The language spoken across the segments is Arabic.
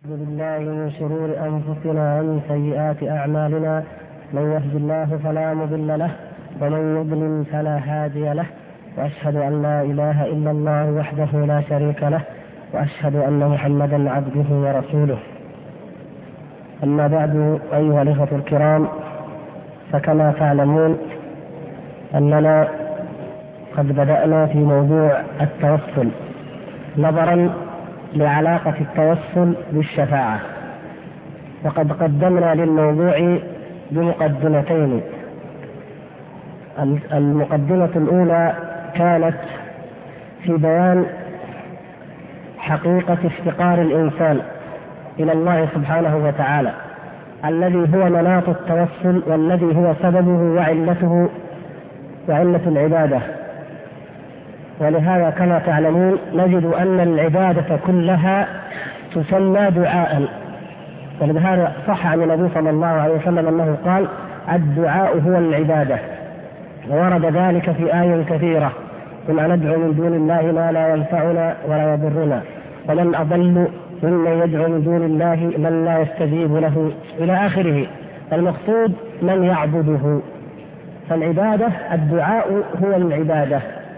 أعوذ بالله من شرور أنفسنا ومن سيئات أعمالنا، من يهد الله فلا مضل له ومن يضلل فلا هادي له، وأشهد أن لا إله إلا الله وحده لا شريك له، وأشهد أن محمدا عبده ورسوله. أما بعد، أيها الإخوة الكرام، فكما تعلمون أننا قد بدأنا في موضوع التوسل نظرا لعلاقة التوسل بالشفاعة، وقد قدمنا للموضوع بمقدمتين. المقدمة الأولى كانت في بيان حقيقة افتقار الإنسان إلى الله سبحانه وتعالى، الذي هو مناط التوسل والذي هو سببه وعلة العبادة. ولهذا كما تعلمون نجد أن العبادة كلها تسمى دعاء، ولهذا صح عن النبي صلى الله عليه وسلم أنه قال: الدعاء هو العبادة. وورد ذلك في آية كثيرة: قل أندعو من دون الله ما لا ينفعنا ولا يضرنا، ومن أضل ممن يدعو من دون الله من لا يستجيب له، إلى آخره. المقصود من يعبده. فالعبادة الدعاء هو العبادة،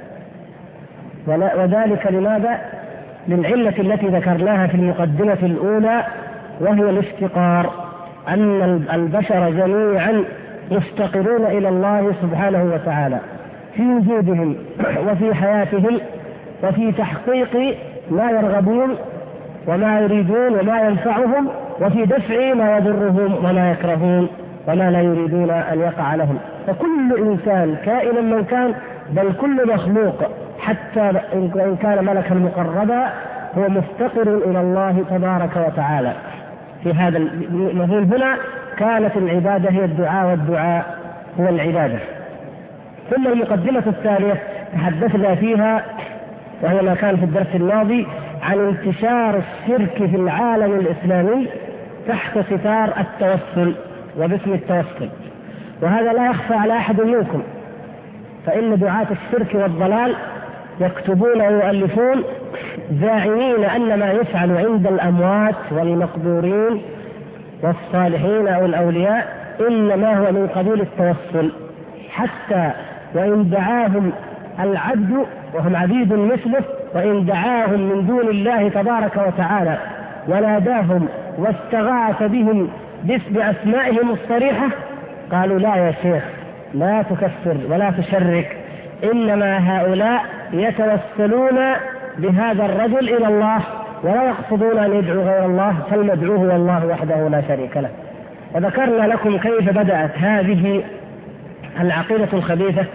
وذلك لماذا؟ للعلة التي ذكرناها في المقدمة الأولى، وهي الافتقار، أن البشر جميعا يفتقرون إلى الله سبحانه وتعالى في وجودهم وفي حياتهم وفي تحقيق ما يرغبون وما يريدون وما ينفعهم، وفي دفع ما يضرهم وما يكرهون وما لا يريدون أن يقع لهم. فكل إنسان كائنا من كان، بل كل مخلوق حتى إن كان ملكا مقربا، هو مفتقر إلى الله تبارك وتعالى. في هذا المفهوم هنا كانت العبادة هي الدعاء، والدعاء هو العبادة. ثم المقدمة الثانية تحدثنا فيها، وهي ما كان في الدرس الماضي، عن انتشار الشرك في العالم الإسلامي تحت ستار التوسل وباسم التوسل. وهذا لا يخفى على أحد منكم، فإن دعاة الشرك والضلال يكتبون ويؤلفون زاعمين أن ما يفعل عند الأموات والمقبورين والصالحين أو الأولياء إنما هو من قبيل التوسل، حتى وإن دعاهم العبد وهم عبيد مثله، وإن دعاهم من دون الله تبارك وتعالى وناداهم واستغاث بهم باسم أسمائهم الصريحة، قالوا: لا يا شيخ، لا تكفر ولا تشرك، إنما هؤلاء يتوسلون بهذا الرجل إلى الله ولا يقصدون أن يدعوا غير الله، فلندعوه والله وحده لا شريك له. وذكرنا لكم كيف بدأت هذه العقيدة الخبيثة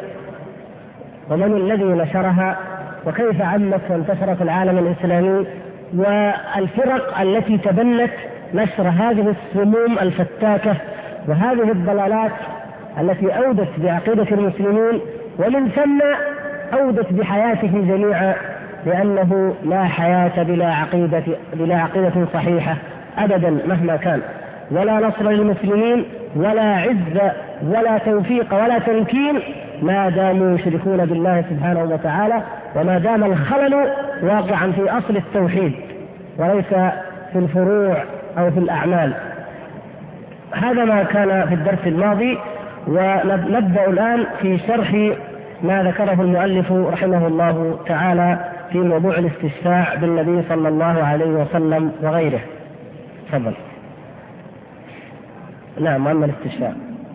ومن الذي نشرها، وكيف عمت وانتشرت العالم الإسلامي، والفرق التي تبنت نشر هذه السموم الفتاكة وهذه الضلالات التي أودت بعقيدة المسلمين، ومن ثم أودت بحياته جميعا، لأنه لا حياة بلا عقيدة صحيحة أبدا مهما كان، ولا نصر للمسلمين ولا عز ولا توفيق ولا تمكين ما داموا يشركون بالله سبحانه وتعالى، وما دام الخلل واقعا في أصل التوحيد وليس في الفروع أو في الأعمال. هذا ما كان في الدرس الماضي، ونبدأ الآن في شرح ما ذكره المؤلف رحمه الله تعالى في موضوع الاستشفاع بالنبي صلى الله عليه وسلم وغيره. تفضل. نعم، أما الاستشفاع.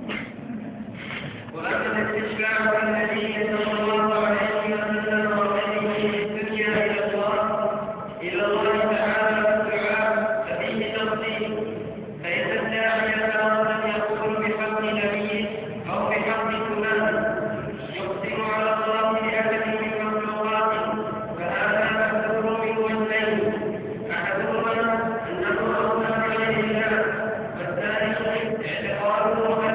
وأما الاستشفاع بالنبي صلى الله عليه وسلم وغيره في الدنيا إلى الله تعالى والدعاء، ففيه تفصيل، فإن الداعي تارة يقول بحق نبيه أو بحق فلان يقسم على الله بأحد من مخلوقاته، فهذا مذكور من وجهين: أحدهما أنه أوصى عليه الله، والثاني اعتقاده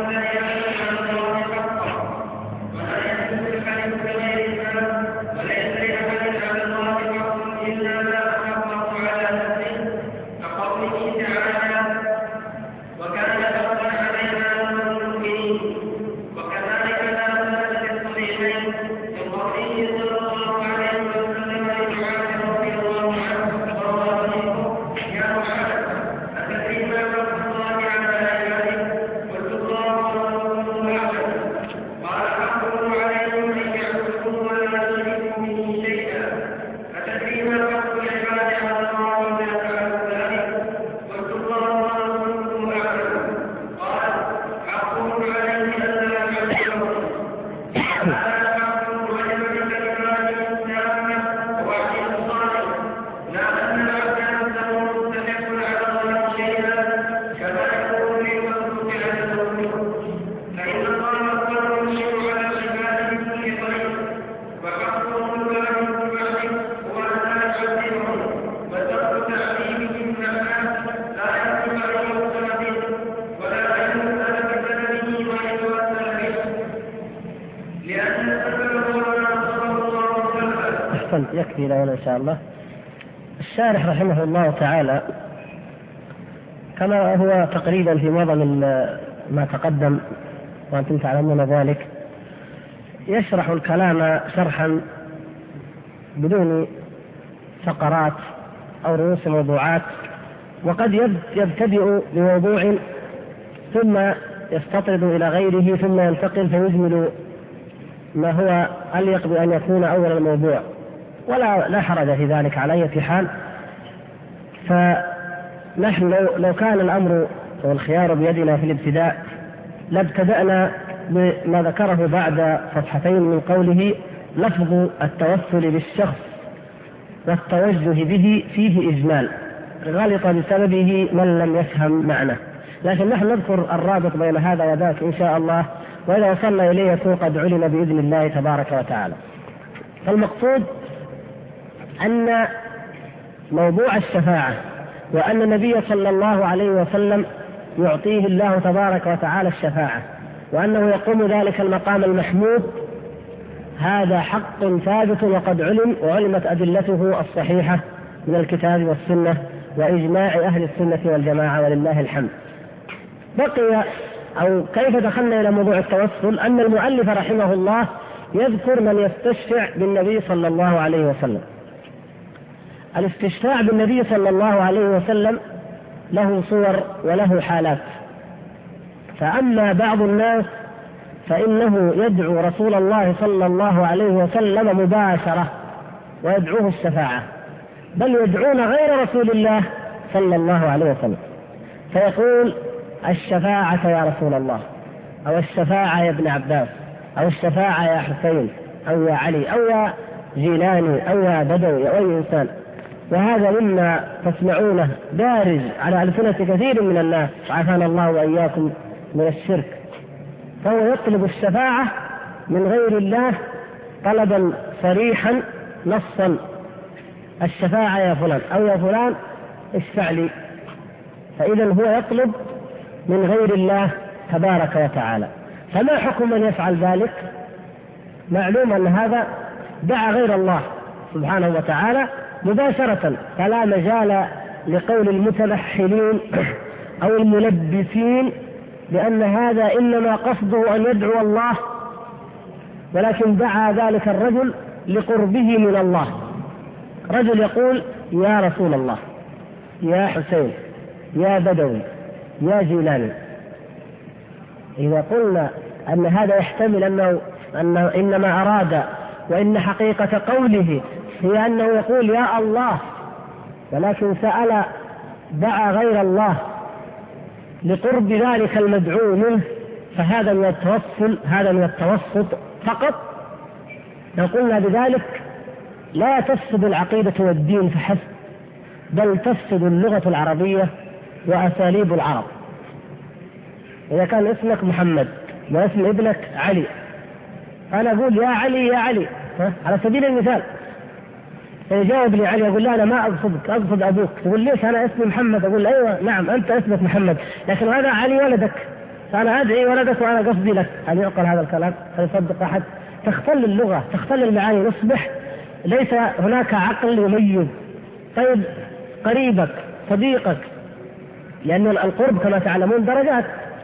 أحسن، يكفي لنا إن شاء الله. الشارح رحمه الله تعالى كما هو تقريبا في معظم ما تقدم وأنتم تعلمون ذلك، يشرح الكلام شرحا بدون فقرات أو رؤوس موضوعات، وقد يبتدئ بموضوع ثم يستطرد إلى غيره ثم ينتقل فيجمل ما هو أليق بأن يكون أول الموضوع، ولا حرج في ذلك على أي حال. فنحن لو كان الأمر والخيار بيدنا في الابتداء لابتدأنا بما ذكره بعد صفحتين من قوله: لفظ التوسل بالشخص والتوجه به فيه إجمال، غلط بسببه من لم يفهم معنى. لكن نحن نذكر الرابط بين هذا وذاك إن شاء الله، وإذا وصلنا إليه يكون قد علم بإذن الله تبارك وتعالى. فالمقصود أن موضوع الشفاعة وأن النبي صلى الله عليه وسلم يعطيه الله تبارك وتعالى الشفاعة وأنه يقوم ذلك المقام المحمود، هذا حق ثابت وقد علم، وعلمت أدلته الصحيحة من الكتاب والسنة وإجماع أهل السنة والجماعة ولله الحمد. بقي أو كيف دخلنا إلى موضوع التوسل أن المؤلف رحمه الله يذكر من يستشفع بالنبي صلى الله عليه وسلم. الاستشفاع بالنبي صلى الله عليه وسلم له صور وله حالات. فأما بعض الناس فإنه يدعو رسول الله صلى الله عليه وسلم مباشرة ويدعوه الشفاعة، بل يدعون غير رسول الله صلى الله عليه وسلم، فيقول: الشفاعة يا رسول الله، أو الشفاعة يا ابن عباس، أو الشفاعة يا حسين، أو يا علي، أو يا جيلاني، أو يا بدوي، أو أي إنسان. وهذا مما تسمعونه دارج على ألسنة كثير من الناس، عافانا الله وإياكم من الشرك. فهو يطلب الشفاعة من غير الله طلبا صريحا نصا: الشفاعة يا فلان، أو يا فلان اشفع لي. فإذا هو يطلب من غير الله تبارك وتعالى. فما حكم من يفعل ذلك؟ معلوم أن هذا دعا غير الله سبحانه وتعالى مباشرة، فلا مجال لقول المتنحلين أو الملبسين لأن هذا إنما قصده أن يدعو الله، ولكن دعا ذلك الرجل لقربه من الله. رجل يقول: يا رسول الله، يا حسين، يا بدوي، يا جيلاني. إذا قلنا أن هذا يحتمل أنه إنما أراد، وإن حقيقة قوله هي أنه يقول يا الله، ولكن سأل دعا غير الله لقرب ذلك المدعو منه، فهذا من التوسل، هذا من التوسط فقط. لو قلنا بذلك لا تفسد العقيدة والدين فحسب، بل تفسد اللغة العربية وأساليب العرب. إذا كان اسمك محمد واسم ابنك علي، أنا أقول يا علي يا علي على سبيل المثال، يجاوب لي علي يقول: لا أنا ما أقصدك، أقصد أبوك. تقول: ليش؟ أنا اسمي محمد. أقول: أيوة نعم أنت اسمك محمد، لكن هذا علي ولدك، فأنا أدعي ولدك وأنا قصدي لك. هل يعقل هذا الكلام؟ هل يصدق أحد؟ تختل اللغة، تختل المعاني، نصبح ليس هناك عقل يميز. طيب قريبك، صديقك، لأن القرب كما تعلمون درجات.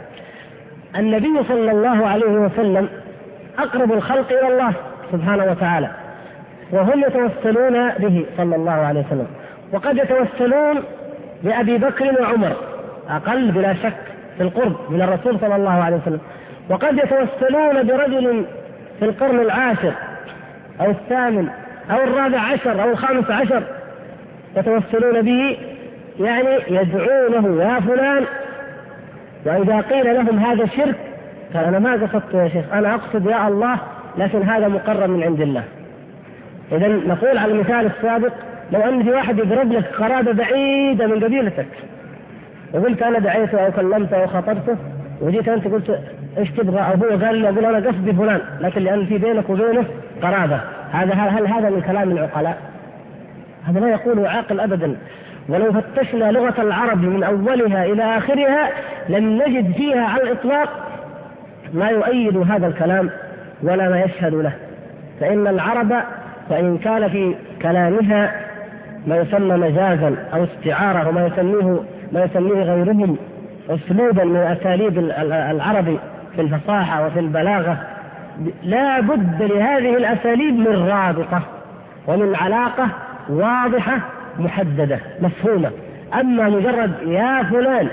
النبي صلى الله عليه وسلم أقرب الخلق إلى الله سبحانه وتعالى، وهم يتوسلون به صلى الله عليه وسلم، وقد يتوسلون بأبي بكر وعمر أقل بلا شك في القرب من الرسول صلى الله عليه وسلم، وقد يتوسلون برجل في القرن العاشر أو الثامن أو الرابع عشر أو الخامس عشر، يتوسلون به يعني يدعونه يا فلان. وإذا قيل لهم هذا شرك قال: أنا ما قصدت يا شيخ، أنا أقصد يا الله، لكن هذا مقرر من عند الله. إذا نقول على المثال السابق: لو أن في واحد يضرب لك قرابة بعيدة من قبيلتك، وقلت أنا دعيته أو كلمته أو خطبته، وجيت أنت قلت إيش تبغى؟ أبوه قال لي أقول أنا قصدي فلان، لكن لأن في بينك وبينه قرابة. هل هذا من كلام العقلاء؟ هذا لا يقوله عاقل أبدا. ولو فتشنا لغة العرب من أولها إلى آخرها لم نجد فيها على الإطلاق ما يؤيد هذا الكلام ولا ما يشهد له. فإن العرب وإن كان في كلامها ما يسمى مجازا أو استعارة، وما يسميه غيرهم أسلوبا من أساليب العرب في الفصاحة وفي البلاغة، لا بد لهذه الأساليب من رابطة ومن علاقة واضحة محددة مفهومة. أما مجرد يا فلان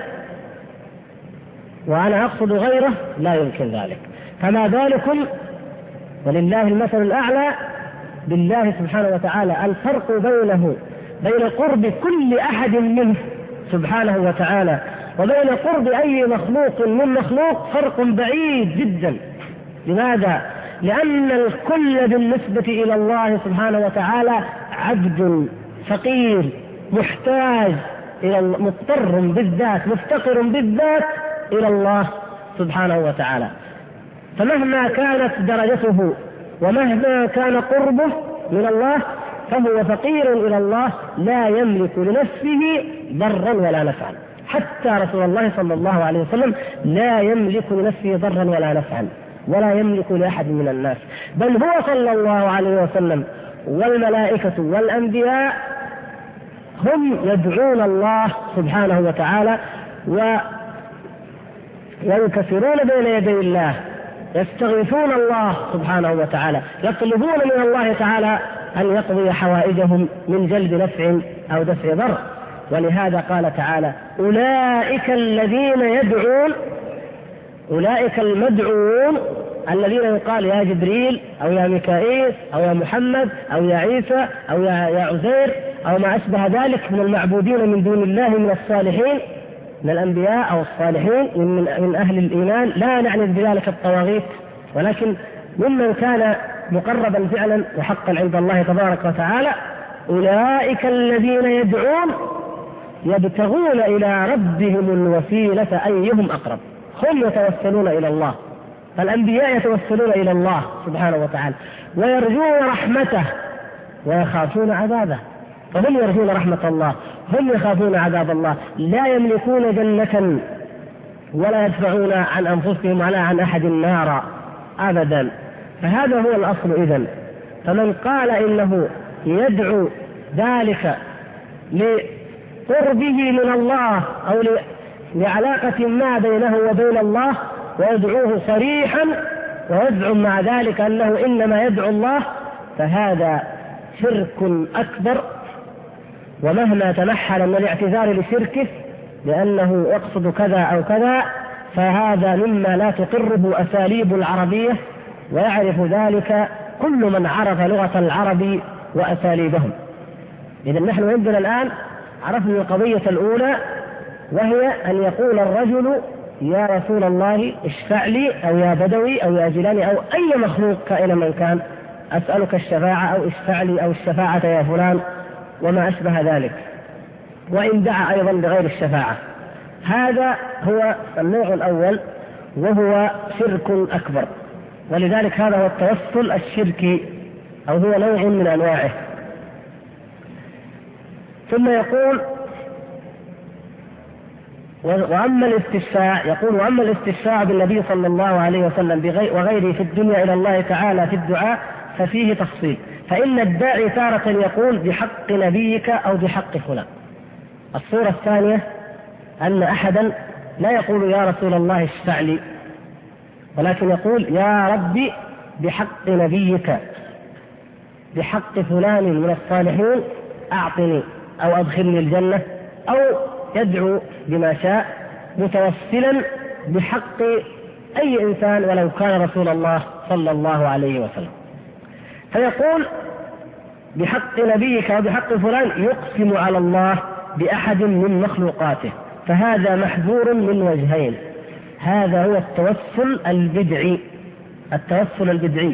وأنا أقصد غيره لا يمكن ذلك. فما بالكم ولله المثل الأعلى بالله سبحانه وتعالى. الفرق بين قرب كل أحد منه سبحانه وتعالى وبين قرب أي مخلوق من مخلوق فرق بعيد جدا. لماذا؟ لأن الكل بالنسبة إلى الله سبحانه وتعالى عبد فقير محتاج إلى مضطر بالذات مفتقر بالذات إلى الله سبحانه وتعالى. فمهما كانت درجته ومهما كان قربه من الله فهو فقير إلى الله لا يملك لنفسه ضرا ولا نفعا. حتى رسول الله صلى الله عليه وسلم لا يملك لنفسه ضرا ولا نفعا ولا يملك لأحد من الناس، بل هو صلى الله عليه وسلم والملائكة والأنبياء هم يدعون الله سبحانه وتعالى وينكسرون بين يدي الله، يستغيثون الله سبحانه وتعالى، يطلبون من الله تعالى أن يقضي حوائجهم من جلب نفع أو دفع ضر. ولهذا قال تعالى أولئك الذين يدعون، أولئك المدعوون الذين يقال يا جبريل أو يا ميكائيل أو يا محمد أو يا عيسى أو يا عزير أو ما أشبه ذلك من المعبودين من دون الله من الصالحين من الأنبياء أو الصالحين من أهل الإيمان. لا نعني بذلك الطواغيت، ولكن ممن كان مقربا فعلا وحقا عند الله تبارك وتعالى. أولئك الذين يدعون يبتغون إلى ربهم الوسيلة أيهم أقرب. هم يتوسلون إلى الله، فالأنبياء يتوسلون إلى الله سبحانه وتعالى ويرجون رحمته ويخافون عذابه. فهم يرجون رحمة الله، هم يخافون عذاب الله، لا يملكون جنة ولا يدفعون عن أنفسهم ولا عن أحد نارا أبدا. فهذا هو الأصل إذن. فمن قال إنه يدعو ذلك لقربه من الله أو لعلاقة ما بينه وبين الله ويدعوه صريحا ويزعم مع ذلك أنه إنما يدعو الله، فهذا شرك أكبر. ومهما تنحل من الاعتذار لشركه لأنه يقصد كذا أو كذا فهذا مما لا تقره أساليب العربية، ويعرف ذلك كل من عرف لغة العرب وأساليبهم. إذن نحن عندنا الآن عرفنا القضية الأولى، وهي أن يقول الرجل يا رسول الله اشفع لي أو يا بدوي أو يا جيلاني أو أي مخلوق كائن من كان أسألك الشفاعة أو اشفع لي أو الشفاعة يا فلان وما أشبه ذلك، وإن دعا أيضا بغير الشفاعة. هذا هو النوع الأول وهو شرك أكبر، ولذلك هذا هو التوسل الشركي أو هو نوع من أنواعه. ثم يقول وأما الاستشفاع، يقول وأما الاستشفاع بالنبي صلى الله عليه وسلم وغيره في الدنيا إلى الله تعالى في الدعاء ففيه تفصيل. فإن الداعي تارة يقول بحق نبيك أو بحق فلان. الصورة الثانية أن أحدا لا يقول يا رسول الله اشفع لي، ولكن يقول يا ربي بحق نبيك بحق فلان من الصالحين أعطني أو أدخلني الجنة، أو يدعو بما شاء متوسلا بحق أي إنسان ولو كان رسول الله صلى الله عليه وسلم. فيقول بحق نبيك وبحق فلان يقسم على الله بأحد من مخلوقاته، فهذا محذور من وجهين. هذا هو التوسل البدعي، التوسل البدعي،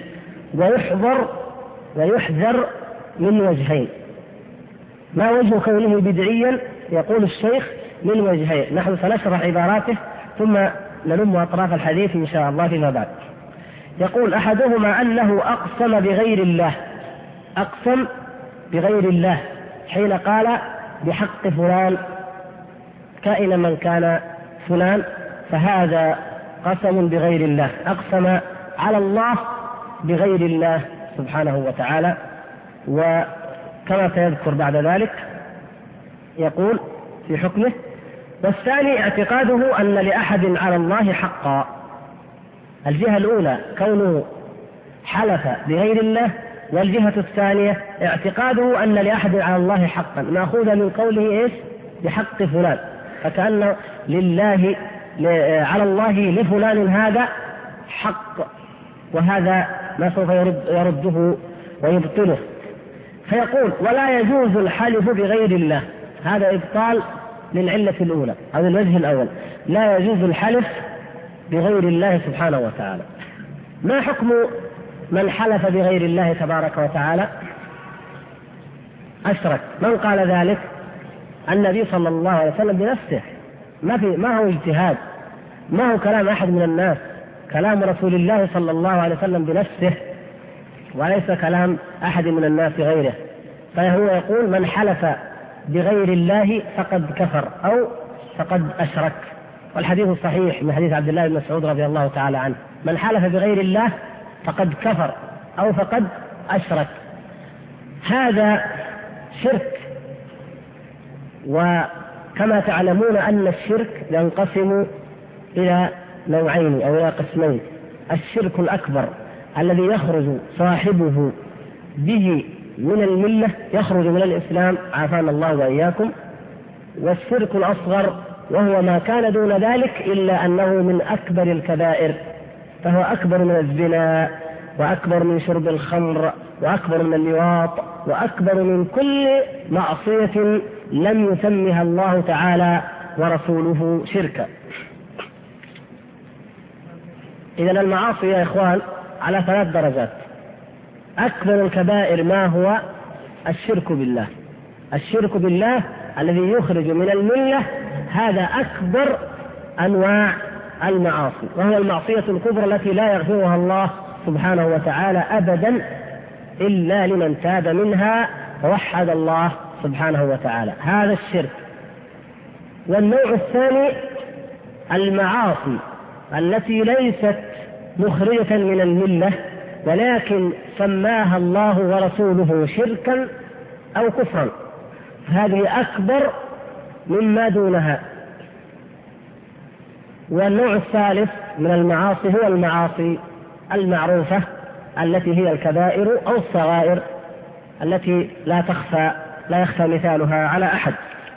ويحذر من وجهين. ما وجه كونه بدعيا؟ يقول الشيخ من وجهين، نحن سنشرح عباراته ثم نلم أطراف الحديث إن شاء الله فيما بعد. يقول أحدهما أنه أقسم بغير الله، أقسم بغير الله حين قال بحق فلان كائن من كان فلان، فهذا قسم بغير الله، أقسم على الله بغير الله سبحانه وتعالى. كما سيذكر بعد ذلك. يقول في حكمه: والثاني اعتقاده أن لأحد على الله حقا. الجهة الأولى كونه حلف بغير الله، والجهة الثانية اعتقاده أن لأحد على الله حقا، مأخوذ من قوله إيش؟ بحق فلان، فكأن لله على الله لفلان هذا حق، وهذا ما سوف يرده ويبطله. فيقول: ولا يجوز الحلف بغير الله. هذا إبطال للعلة الأولى أو الوجه الأول، لا يجوز الحلف بغير الله سبحانه وتعالى. ما حكم من حلف بغير الله تبارك وتعالى؟ أشرك. من قال ذلك؟ النبي صلى الله عليه وسلم بنفسه، ما هو اجتهاد، ما هو كلام أحد من الناس، كلام رسول الله صلى الله عليه وسلم بنفسه، وليس كلام أحد من الناس غيره. فهو يقول: من حلف بغير الله فقد كفر أو فقد أشرك. والحديث الصحيح من حديث عبد الله بن مسعود رضي الله تعالى عنه: من حلف بغير الله فقد كفر أو فقد أشرك. هذا شرك. وكما تعلمون أن الشرك ينقسم إلى نوعين أو إلى قسمين: الشرك الأكبر الذي يخرج صاحبه به من الملة، يخرج من الإسلام، عافانا الله وإياكم. والشرك الأصغر وهو ما كان دون ذلك إلا أنه من أكبر الكبائر، فهو أكبر من الزنا، وأكبر من شرب الخمر، وأكبر من اللواط، وأكبر من كل معصية لم يسمها الله تعالى ورسوله شركا. إذن المعاصي يا إخوان على 3 درجات. أكبر الكبائر ما هو؟ الشرك بالله. الشرك بالله الذي يخرج من الملة، هذا أكبر أنواع المعاصي، وهو المعصية الكبرى التي لا يغفرها الله سبحانه وتعالى أبدا إلا لمن تاب منها ووحد الله سبحانه وتعالى. هذا الشرك. والنوع الثاني المعاصي التي ليست مخرجة من الملة، ولكن سماها الله ورسوله شركا أو كفرا، هذه أكبر مما دونها. والنوع الثالث من المعاصي هو المعاصي المعروفة التي هي الكبائر أو الصغائر التي لا يخفى مثالها على أحد.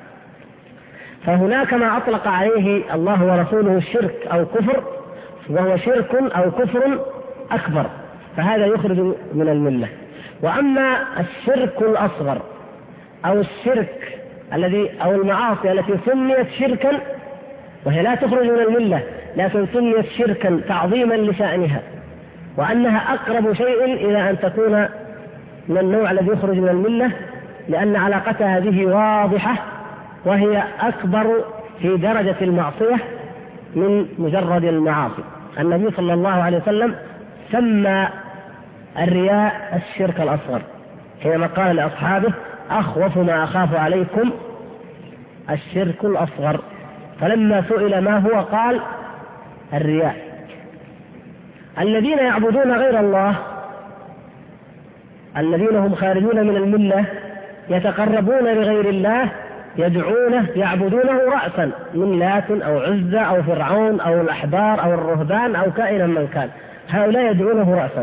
فهناك ما أطلق عليه الله ورسوله الشرك أو كفر، وهو شرك أو كفر أكبر، فهذا يخرج من الملة. وأما الشرك الأصغر أو الشرك أو المعاصي التي سميت شركا وهي لا تخرج من الملة، لكن سميت شركا تعظيما لشأنها، وأنها أقرب شيء إلى أن تكون من النوع الذي يخرج من الملة، لأن علاقتها به واضحة، وهي أكبر في درجة المعصية من مجرد المعاصي. النبي صلى الله عليه وسلم سمى الرياء الشرك الأصغر، حينما قال لأصحابه: أخوف ما أخاف عليكم الشرك الأصغر. فلما سئل ما هو قال: الرياء. الذين يعبدون غير الله، الذين هم خارجون من الملة، يتقربون لغير الله، يدعونه يعبدونه رأسا من لات أو عزة أو فرعون أو الأحبار أو الرهبان أو كائنا من كان، هؤلاء يدعونه رأسا.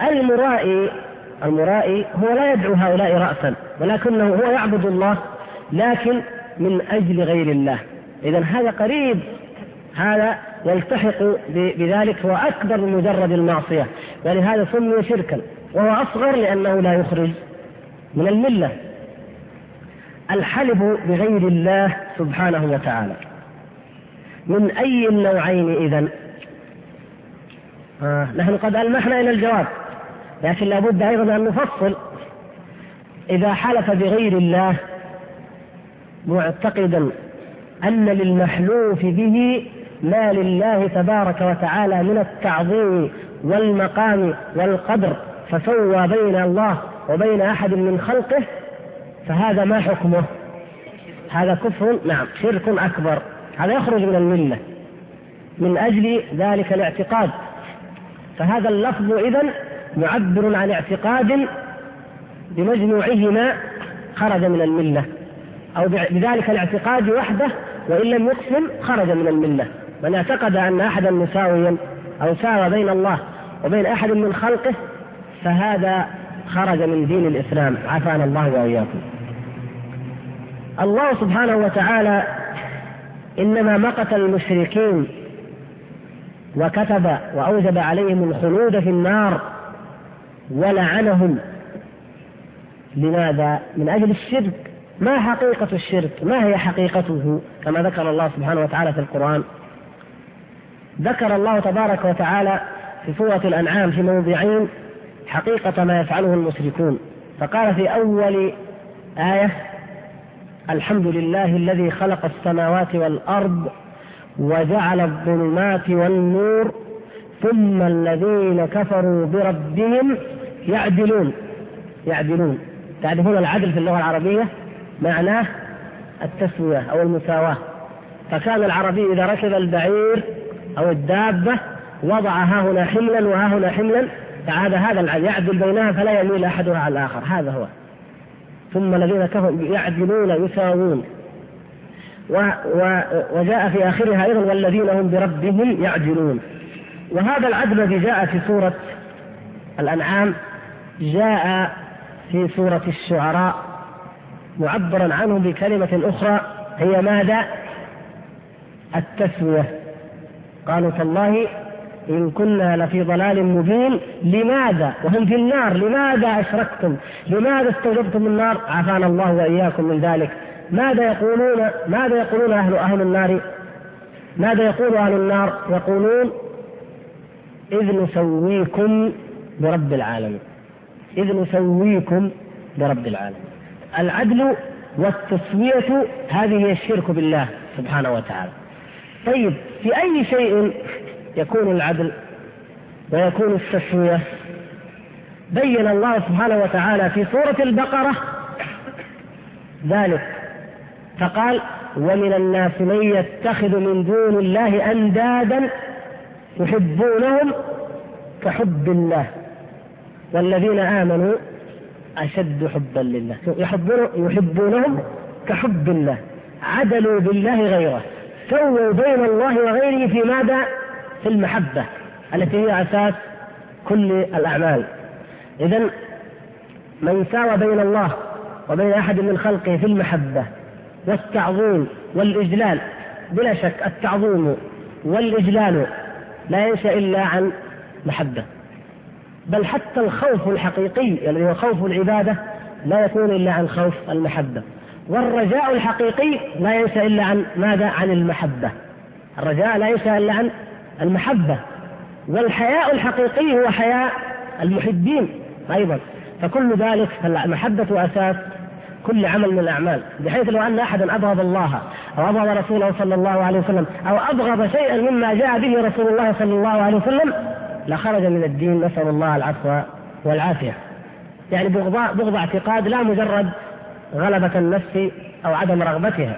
المرائي هو لا يدعو هؤلاء رأسا، ولكنه هو يعبد الله لكن من أجل غير الله. إذن هذا قريب، هذا يلتحق بذلك، هو أكبر من مجرد المعصية، ولهذا سمي شركا، وهو أصغر لأنه لا يخرج من الملة. الحلف بغير الله سبحانه وتعالى من أي النوعين إذن؟ نحن قد ألمحنا إلى الجواب، لكن لابد أيضا أن نفصل. إذا حلف بغير الله معتقدا أن للمحلوف به ما لله تبارك وتعالى من التعظيم والمقام والقدر، فسوى بين الله وبين أحد من خلقه، فهذا ما حكمه؟ هذا كفر، نعم، شرك أكبر، هذا يخرج من الملة من أجل ذلك الاعتقاد. فهذا اللفظ إذن معبر عن اعتقاد بمجموعهما خرج من الملة، أو بذلك الاعتقاد وحده وإن لم يقسم خرج من الملة. من اعتقد أن أحدا مساويا أو ساوى بين الله وبين أحد من خلقه فهذا خرج من دين الإسلام، عافانا الله وإياكم. الله سبحانه وتعالى إنما مقت المشركين وكتب وأوجب عليهم الخلود في النار ولعنهم. لماذا؟ من أجل الشرك. ما حقيقة الشرك؟ ما هي حقيقته؟ كما ذكر الله سبحانه وتعالى في القرآن. ذكر الله تبارك وتعالى في سورة الأنعام في موضعين حقيقة ما يفعله المشركون. فقال في أول آية: الحمد لله الذي خلق السماوات والأرض وجعل الظلمات والنور ثم الذين كفروا بربهم يعدلون. تعرفون العدل في اللغة العربية معناه التسوية أو المساواة. فكان العربي إذا ركب البعير أو الدابة وضع ها هنا حملا وها هنا حملا، هذا العدل، يعدل بينها فلا يميل أحدها على الآخر، هذا هو. ثم الذين كفروا يعدلون يساوون. وجاء في آخرها أيضا: والذين هم بربهم يعدلون. وهذا العدل الذي جاء في سورة الأنعام جاء في سورة الشعراء معبرا عنه بكلمة أخرى هي ماذا؟ التسوية. قالوا تالله إن كنا لفيضلال مبين لماذا وهم في النار لماذا أشركتم لماذا استوجبتم النار عافانا الله وإياكم من ذلك. ماذا يقولون أهل النار؟ ماذا يقول أهل النار؟ يقولون إذ نسويكم برب العالمين. العدل والتسوية هذه هي الشرك بالله سبحانه وتعالى. طيب، في أي شيء يكون العدل ويكون التسوية؟ بين الله سبحانه وتعالى في سورة البقرة ذلك فقال: ومن الناس من يتخذ من دون الله أندادا يحبونهم كحب الله والذين آمنوا أشد حبا لله. يحبونهم كحب الله، عدلوا بالله غيره، سووا بين الله وغيره في ماذا؟ في المحبة التي هي أساس كل الأعمال. إذن من ساوى بين الله وبين أحد من خلقه في المحبة والتعظيم والإجلال، بلا شك التعظيم والإجلال لا ينشأ إلا عن محبة، بل حتى الخوف الحقيقي الذي هو خوف العبادة لا يكون إلا عن خوف المحبة، والرجاء الحقيقي لا ينشأ إلا عن ماذا؟ عن المحبة. الرجاء لا ينشأ إلا عن المحبة، والحياء الحقيقي هو حياء المحبين أيضا. فكل ذلك المحبة أساس كل عمل من الأعمال، بحيث لو أن أحدا أبغض الله أو أبغض رسوله صلى الله عليه وسلم أو أبغض شيئا مما جاء به رسول الله صلى الله عليه وسلم لخرج من الدين، نسأل الله العفو والعافية. يعني بغض اعتقاد، لا مجرد غلبة النفس أو عدم رغبتها.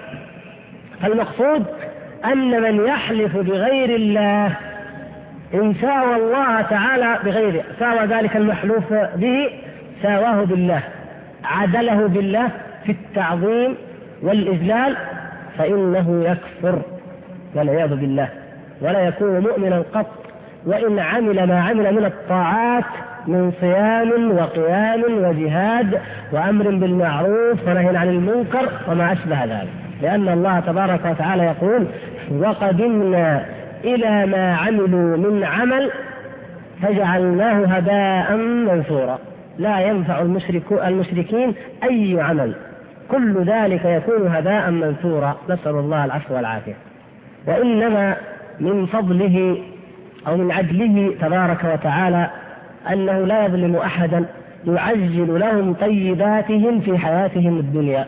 فالمقصود أن من يحلف بغير الله إن ساوى الله تعالى بغيره، ساوى ذلك المحلوف به، ساواه بالله، عدله بالله في التعظيم والإجلال، فإنه يكفر والعياذ بالله، ولا يكون مؤمنا قط، وإن عمل ما عمل من الطاعات من صيام وقيام وجهاد وأمر بالمعروف ونهي عن المنكر وما أشبه ذلك. لأن الله تبارك وتعالى يقول: وقدمنا إلى ما عملوا من عمل فجعلناه هباء منثورا. لا ينفع المشركين أي عمل، كل ذلك يكون هباء منثورا، نسأل الله العفو والعافية. وإنما من فضله أو من عدله تبارك وتعالى أنه لا يظلم أحدا، يعجل لهم طيباتهم في حياتهم الدنيا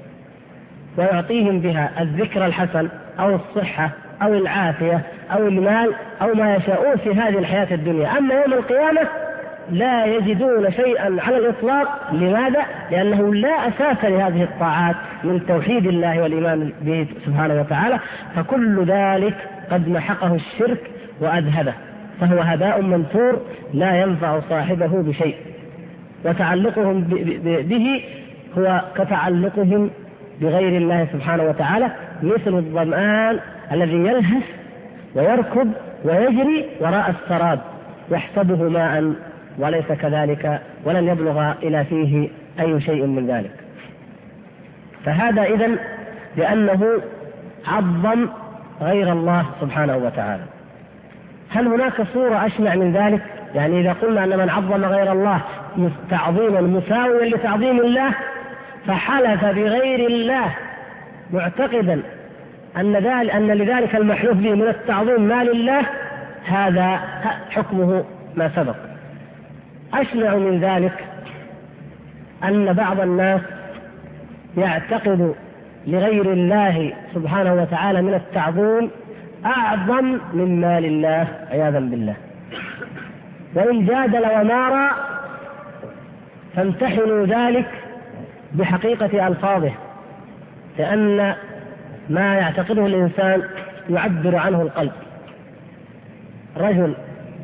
ويعطيهم بها الذكر الحسن أو الصحة أو العافية أو المال أو ما يشاءون في هذه الحياة الدنيا. أما يوم القيامة لا يجدون شيئا على الإطلاق. لماذا؟ لأنه لا أساس لهذه الطاعات من توحيد الله والإيمان به سبحانه وتعالى، فكل ذلك قد محقه الشرك وأذهبه، فهو هباء منثور لا ينفع صاحبه بشيء. وتعلقهم به هو كتعلقهم بغير الله سبحانه وتعالى، مثل الظمآن الذي يلهث ويركض ويجري وراء السراب يحسبه ماء وليس كذلك ولن يبلغ إلى فيه أي شيء من ذلك. فهذا إذن لأنه عظم غير الله سبحانه وتعالى. هل هناك صورة أشنع من ذلك؟ يعني إذا قلنا أن من عظم غير الله تعظيما مساويا لتعظيم الله فحلف بغير الله معتقدا أن لذلك المحلوف به من التعظيم ما لله، هذا حكمه ما سبق. أشنع من ذلك أن بعض الناس يعتقد لغير الله سبحانه وتعالى من التعظيم أعظم من ما لله عياذا بالله. وإن جادل ومارى فامتحنوا ذلك بحقيقة ألفاظه، لأن ما يعتقده الإنسان يعبر عنه القلب. رجل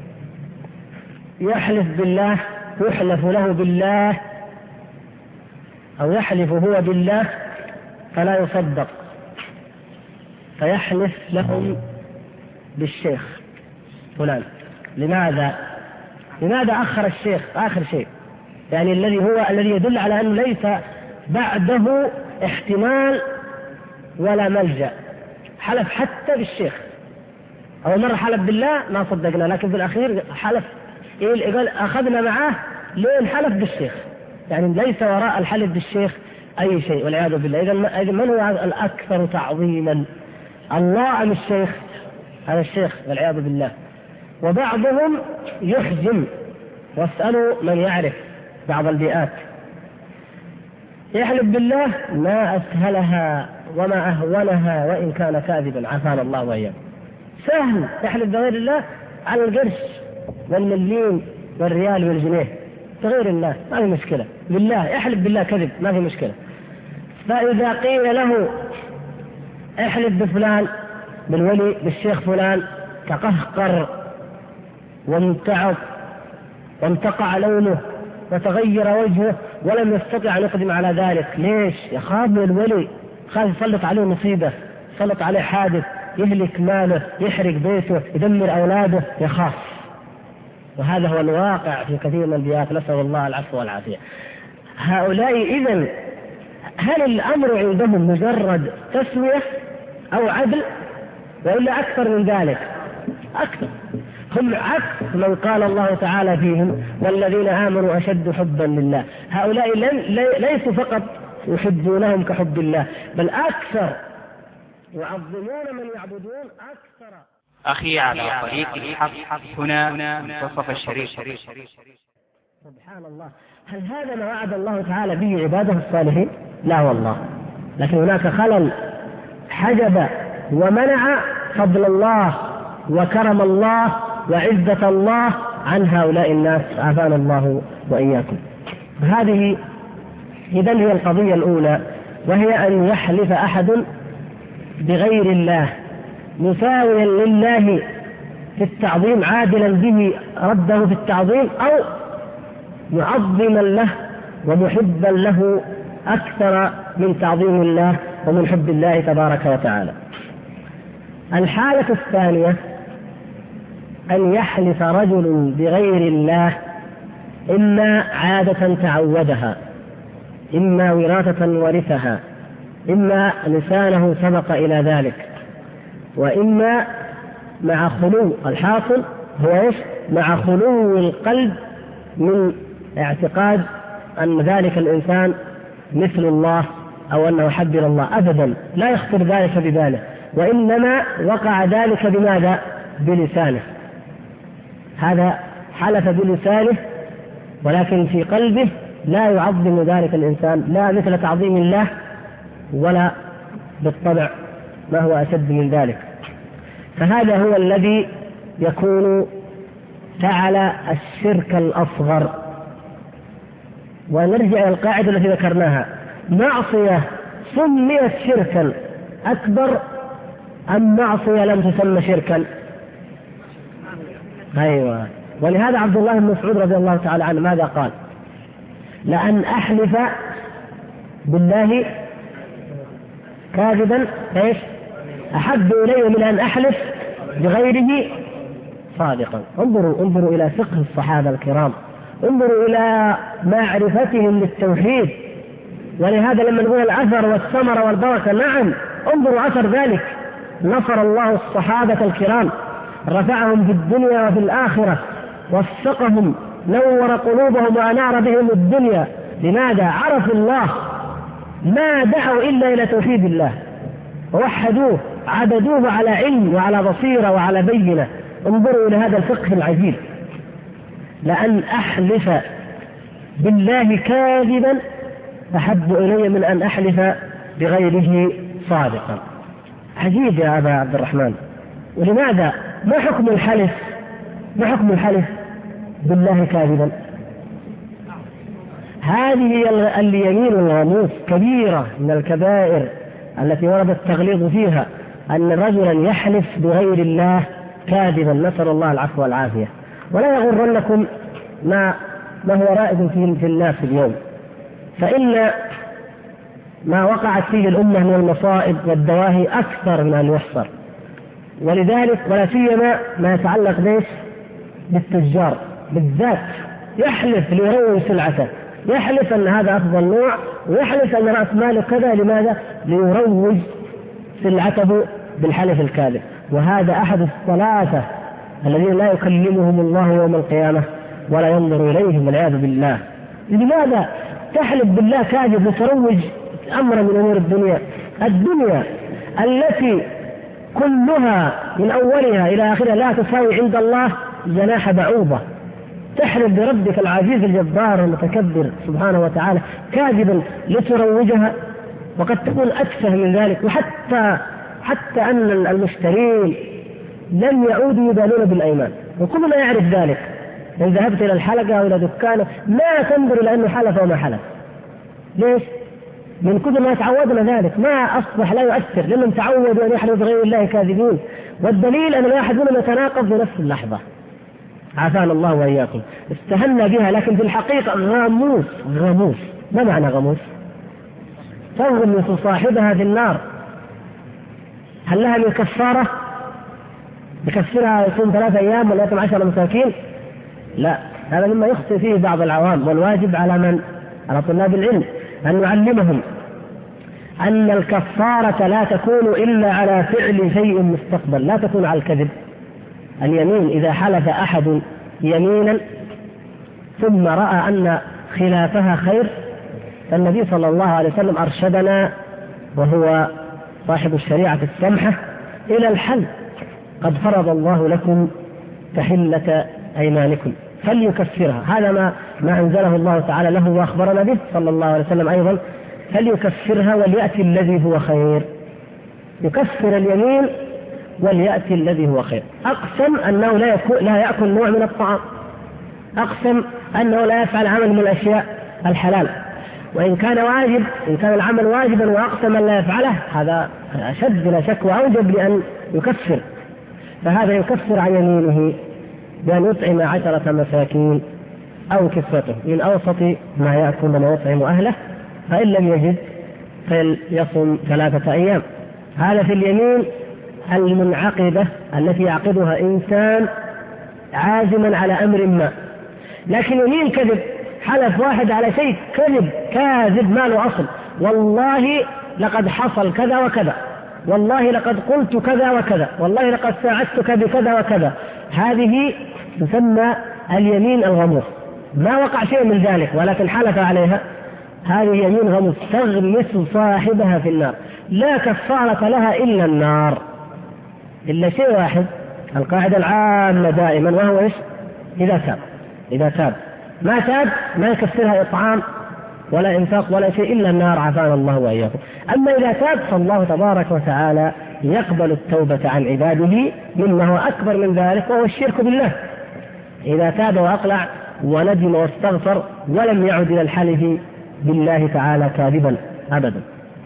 يحلف بالله، يحلف له بالله أو يحلف هو بالله فلا يصدق، فيحلف لهم بالشيخ فلان. لماذا أخر الشيخ آخر شيء؟ يعني الذي يدل على أنه ليس بعده احتمال ولا ملجأ. حلف حتى بالشيخ، أول مرة حلف بالله ما صدقنا، لكن في الأخير حلف قال أخذنا معاه لين حلف بالشيخ، يعني ليس وراء الحلف بالشيخ أي شيء والعياذ بالله. إذن من هو الأكثر تعظيما، الله أم الشيخ؟ هذا الشيخ والعياذ بالله. وبعضهم يحجم، واسألوا من يعرف بعض البيئات يحلف بالله ما أسهلها وما أهونها وإن كان كاذبا، عافانا الله وإياه. سهل يحلف بغير الله على القرش والمليون والريال والجنيه، بغير الله ما في مشكلة، بالله يحلف بالله كذب ما في مشكلة. فإذا قيل له احلف بفلان بالولي بالشيخ فلان تقهقر وامتعض وانتقع لونه وتغير وجهه ولم يستطع أن يقدم على ذلك. ليش؟ يخاف من الولي، خاف يسلط عليه مصيبة، يسلط عليه حادث، يهلك ماله، يحرق بيته، يدمر أولاده، يخاف. وهذا هو الواقع في كثير من البيئات، نسأل الله العفو والعافية. هؤلاء إذن هل الأمر عندهم مجرد تسوية أو عدل، وإلا أكثر من ذلك؟ أكثر، هم عكس من قال الله تعالى فيهم والذين آمنوا أشد حبا لله. هؤلاء ليسوا فقط يحبونهم كحب الله، بل أكثر يعظمون من يعبدون أكثر. أخي على طريق الحق هنا منتصف الشريف. سبحان الله، هل هذا ما وعد الله تعالى به عباده الصالحين؟ لا والله، لكن هناك خلل حجب ومنع فضل الله وكرم الله وعزة الله عن هؤلاء الناس، عافانا الله وإياكم. هذه إذن هي القضية الأولى، وهي أن يحلف أحد بغير الله مساويا لله في التعظيم، عادلا به رده في التعظيم، أو معظما له ومحبا له أكثر من تعظيم الله ومن حب الله تبارك وتعالى. الحالة الثانية أن يحلف رجل بغير الله، إما عادة تعودها، إما وراثة ورثها، إما لسانه سبق إلى ذلك، وإما مع خلو الحاصل هو مع خلو القلب من اعتقاد أن ذلك الإنسان مثل الله أو أنه حب الله. أبدا لا يخطر ذلك بباله، وإنما وقع ذلك بماذا؟ بلسانه. هذا حلف بلسانه ولكن في قلبه لا يعظم ذلك الإنسان، لا مثل تعظيم الله ولا بالطبع ما هو أشد من ذلك. فهذا هو الذي يكون فعل الشرك الأصغر. ونرجع إلى القاعدة التي ذكرناها، معصية سميت شركا أكبر أم معصية لم تسمى شركا؟ أيوة. ولهذا عبد الله بن مسعود رضي الله تعالى عنه ماذا قال؟ لأن أحلف بالله كاذبا ايش؟ أحب إلي من أن أحلف بغيره صادقا. انظروا إلى فقه الصحابة الكرام، انظروا إلى معرفتهم للتوحيد. ولهذا لما نقول الأثر والثمرة والبركة، نعم انظروا أثر ذلك. نصر الله الصحابة الكرام، رفعهم في الدنيا وفي الآخرة، وفقهم، نور قلوبهم وأنار بهم الدنيا. لماذا؟ عرفوا الله، ما دعوا إلا إلى توحيد الله ووحدوه، عبدوه على علم وعلى بصيرة وعلى بينة. انظروا إلى هذا الفقه العجيب. لأن أحلف بالله كاذبا أحب إلي من أن أحلف بغيره صادقا. عجيب يا أبا عبد الرحمن. ولماذا؟ ما حكم الحلف؟ ما حكم الحلف بالله كاذبا؟ هذه اليمين الغموس كبيرة من الكبائر التي ورد التغليظ فيها، أن رجلا يحلف بغير الله كاذبا، نسأل الله العفو والعافية. ولا يغرنكم ما هو رائد في الناس اليوم، فإن ما وقعت فيه الأمة من المصائب والدواهي أكثر من أن يحصر. ولذلك ولا سيما ما يتعلق بيش بالتجار بالذات، يحلف ليروج سلعته، يحلف أن هذا أفضل نوع، ويحلف أن رأس ماله كذا. لماذا؟ ليروج سلعته بالحلف الكاذب. وهذا أحد الثلاثة الذين لا يكلمهم الله يوم القيامة ولا ينظر إليهم والعياذ بالله. لماذا تحلف بالله كاذب لتروج أمر من أمور الدنيا التي كلها من أولها إلى آخرها لا تساوي عند الله جناح بعوضة؟ تحلف بربك العزيز الجبار المتكبر سبحانه وتعالى كاذبا لتروجها، وقد تكون أتفه من ذلك. حتى أن المشترين لم يعودوا يبالون بالأيمان، وكلنا يعرف ذلك. إن ذهبت إلى الحلقة أو إلى دكانه ما تنظر إلى أنه حلف وما حلف. ليش؟ من كثر ما تعودنا ذلك ما أصبح لا يؤثر، لأنهم تعودوا أن يحلفوا بغير الله كاذبين. والدليل أن الواحد منهم يتناقض في نفس اللحظة، عافانا الله وإياكم. استهلنا بها، لكن في الحقيقة غموس. ما معنى غموس؟ تغمس صاحبها في النار. هل لها من كفارة؟ يكفرها يكون 3 أيام ولا 10 مساكين؟ لا، هذا مما يخطئ فيه بعض العوام. والواجب على طلاب العلم أن نعلمهم أن الكفارة لا تكون إلا على فعل شيء مستقبل، لا تكون على الكذب. اليمين إذا حلف أحد يمينا ثم رأى أن خلافها خير، فالنبي صلى الله عليه وسلم أرشدنا وهو صاحب الشريعة السمحة إلى الحل. قد فرض الله لكم تحلة أيمانكم فليكفرها. هذا ما أنزله الله تعالى له وأخبرنا به صلى الله عليه وسلم أيضا، فليكفرها وليأتي الذي هو خير. يكفر اليمين وليأتي الذي هو خير. أقسم أنه لا يأكل نوع من الطعام، أقسم أنه لا يفعل عمل من الأشياء الحلال، وإن كان العمل واجبا وأقسم أن لا يفعله، هذا أشد لا شك وأوجب لأن يكفر. فهذا يكفر عن يمينه بأن يطعم 10 مساكين أو كسوته من أوسط ما يأكل وما يطعم أهله، فإن لم يجد فليصم 3 أيام. هذا في اليمين المنعقدة التي يعقدها إنسان عازما على أمر ما. لكن يمين كذب، حلف واحد على شيء كاذب ما له أصل، والله لقد حصل كذا وكذا، والله لقد قلت كذا وكذا، والله لقد ساعدتك بكذا وكذا. هذه تسمى اليمين الغموس. ما وقع شيء من ذلك ولكن حلف عليها، هذه يمين غموس تغمس صاحبها في النار، لا كفارة لها إلا النار، إلا شيء واحد، القاعدة العامة دائما، وهو إيش؟ إذا تاب. ما تاب ما يكفرها إطعام ولا إنفاق ولا شيء إلا النار، عافانا الله وإياكم. أما إذا تاب فالله تبارك وتعالى يقبل التوبة عن عباده مما هو أكبر من ذلك، وهو الشرك بالله. إذا تاب وأقلع وندم واستغفر ولم يعد إلى الحلف بالله تعالى كاذبا أبدا.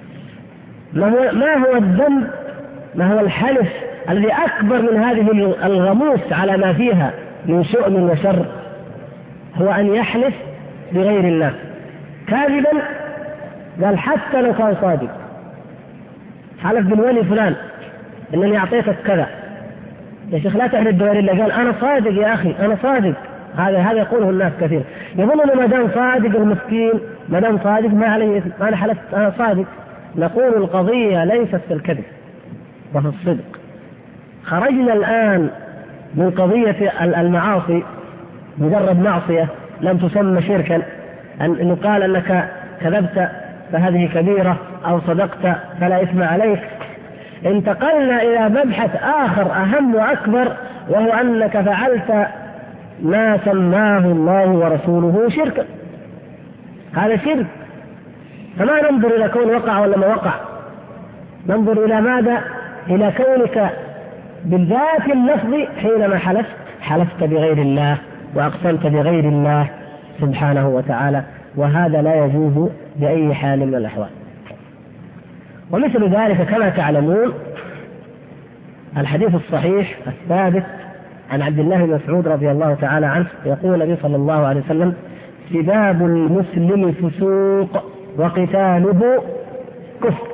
ما هو الذنب، ما هو الحلف الذي أكبر من هذه الغموس على ما فيها من شؤم وشر؟ هو أن يحلف بغير الله كاذبا قال حتى لو كان صادق، حلف بالولي فلان إنني أعطيتك كذا، يا شيخ لا تحلف بغير الله، قال أنا صادق يا أخي أنا صادق، هذا يقوله الناس كثير، يظنون ما دام صادق المسكين ما دام صادق ما عليه إثم، أنا حلفت أنا صادق. نقول القضية ليست في الكذب وفي الصدق. خرجنا الآن من قضية المعاصي، مجرد معصية لم تسمى شركا، أن قال أنك كذبت فهذه كبيرة أو صدقت فلا إثم عليك. انتقلنا إلى مبحث آخر أهم وأكبر، وهو أنك فعلت ما سماه الله ورسوله شركا، هذا شرك. فما ننظر إلى كون وقع ولا ما وقع، ننظر إلى ماذا؟ إلى كونك بالذات اللفظ حينما حلفت بغير الله وأقسمت بغير الله سبحانه وتعالى، وهذا لا يجوز بأي حال من الأحوال. ومثل ذلك كما تعلمون الحديث الصحيح الثابت عن عبد الله بن مسعود رضي الله تعالى عنه، يقول النبي صلى الله عليه وسلم: سباب المسلم فسوق وقتاله كفر.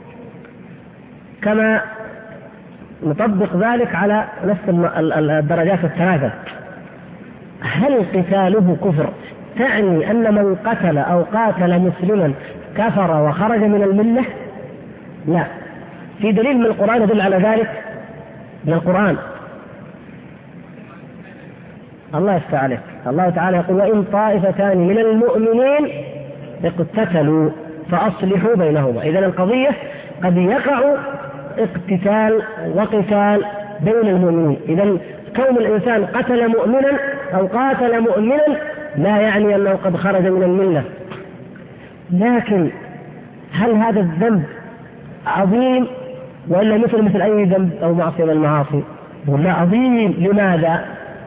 كما نطبق ذلك على نفس الدرجات الثلاثة. هل قتاله كفر تعني أن من قتل أو قاتل مسلما كفر وخرج من الملة؟ لا، في دليل من القرآن يدل على ذلك. من القرآن الله يفتح عليك، الله تعالى يقول: وإن طائفتان من المؤمنين اقتتلوا فأصلحوا بينهما. إذن القضية قد يقع اقتتال وقتال بين المؤمنين. إذن كون الإنسان قتل مؤمنا أو قاتل مؤمنا لا يعني أنه قد خرج من الملة. لكن هل هذا الذنب عظيم وإلا مثل أي ذنب أو معصية من المعاصي؟ ولا عظيم. لماذا؟